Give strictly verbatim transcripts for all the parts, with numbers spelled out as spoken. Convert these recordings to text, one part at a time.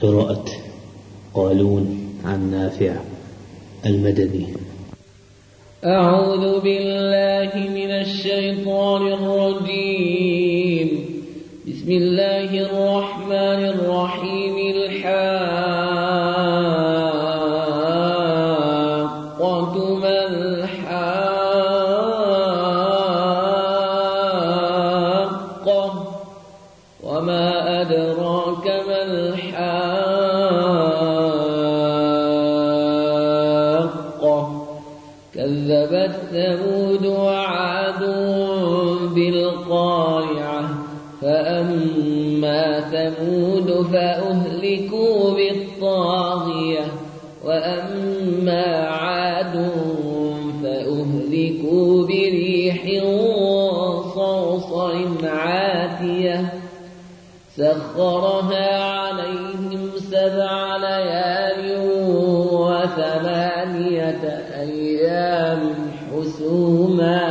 قراءة قالون عن نافع المدني. أعوذ بالله من الشيطان الرجيم. بسم الله الرحمن الرحيم. الحاقة ما الحاقة وما أدراك ما الحاقة كذبت ثمود وعاد بالقارعة فأما ثمود فأهلكوا بالطاغية وأما عاد فأهلكوا بريح صرصر عاتية سخرها عليهم سبع ليال وثمانية أيام حسوما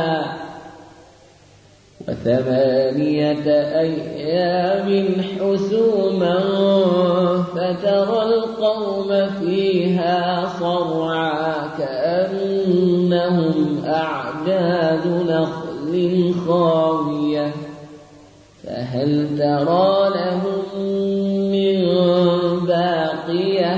وثمانية أيام حسوما فترى القوم فيها صرعا كأنهم أعجاز نخل خاوية فهل ترى لهم من باقية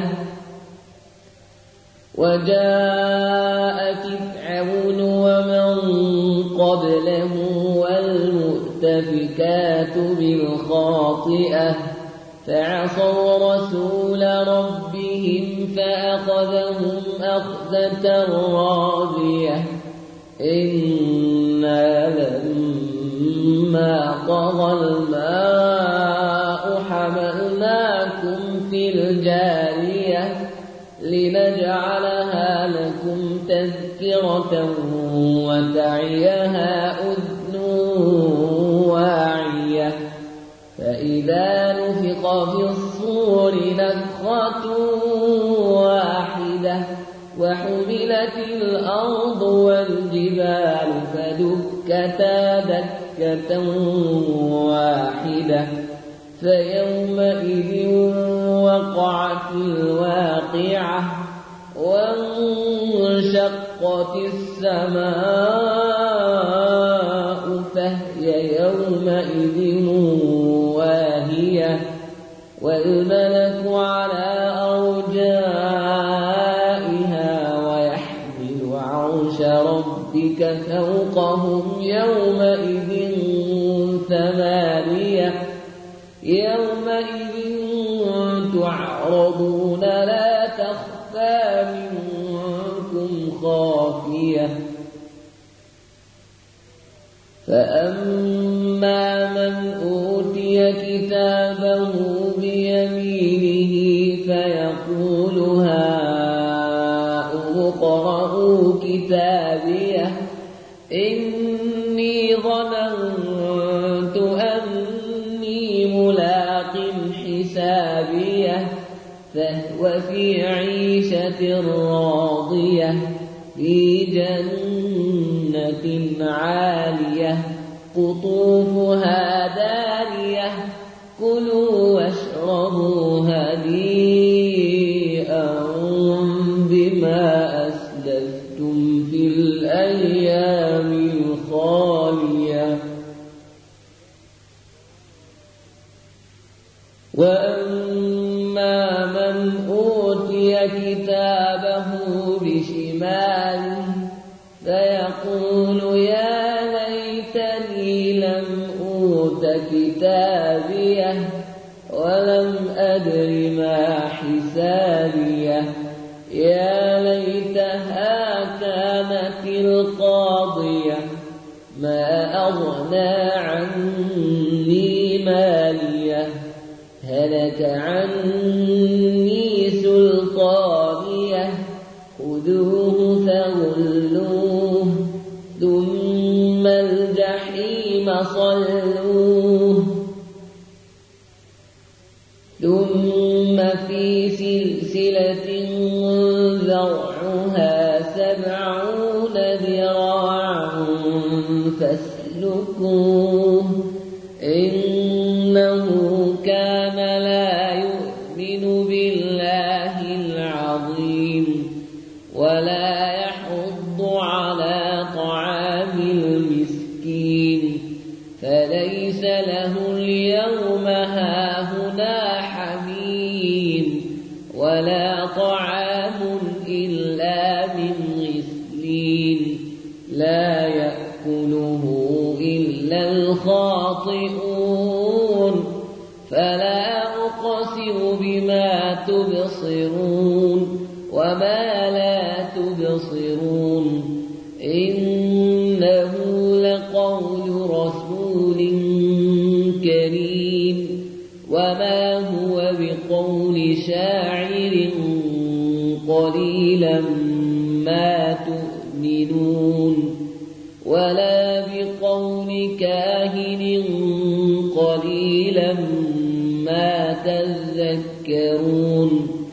وجاء فرعون ومن قبله والمؤتفكات بالخاطئة فعصوا رسول ربهم فأخذهم أخذة رابية إنا لما طغى الماء حملناكم في الجارية لنجعلها لكم تذكرة وتعيها أذن واعية فإذا نفخ في الصور نفخة واحدة وحملت الأرض والجبال فدكتا دكة واحدة فيومئذ وقعت الواقعة وانشقت السماء فهي يومئذ واهية والملك على أرجائها ويحمل عرش ربك فوقهم يومئذ ثمانية يومئذ تعرضون لا تخفى منكم خافية فأما من أوتي كتابه بيمينه فيقول هاؤم اقرءوا كتابيه إني ظننت أني ملاق حسابيه فهو في عيشة راضية في جنة عالية قطوفها دانية كلوا واشربوا هنيئا بما أسلفتم في الأيام الخالية وأما من أوتي كتابه بشماله فيقول يا ليتني لم أوت كتابيه ولم أدر ما حسابيه يا ليتها كانت القاضية ما أغنى عني ماليه هلك عني سلطانيه خذوه فغلوه ثم الجحيم صلوه ثم في سلسلة ذرعها سبعون ذراعا فاسلكوه إنه كان لا يؤمن بالله العظيم ولا يحض على طعام المسكين فليس له اليوم هاهنا حميم ولا طعام إلا من غسلين لا يأكله إلا الخاطئون فلا أقسم بما تبصرون وما لا تبصرون إنه لقول رسول كريم وما هو بقول شاعر قليلا ما تؤمنون ولا بقول كاهن قليلا ما تذكرون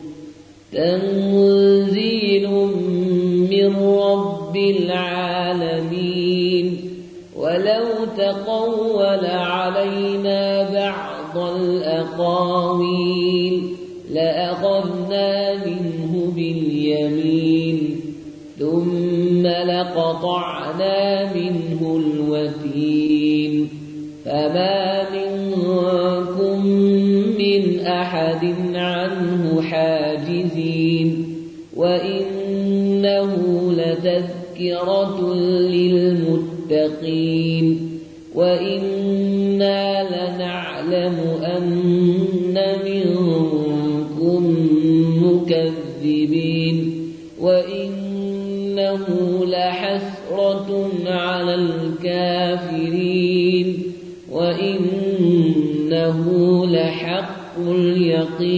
تنزيل من رب العالمين ولو تقول علينا بعض الأقاويل لأخذنا منه باليمين ثم لقطعنا منه الوتين فما منكم من أحد عنه حاجزين وإنه لتذكرة للمتقين وإنا لنعلم أن منكم مكذبين وإنه لحسرة على الكافرين وإنه لحق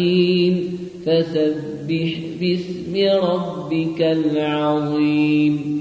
اليقين فسبح باسم ربك العظيم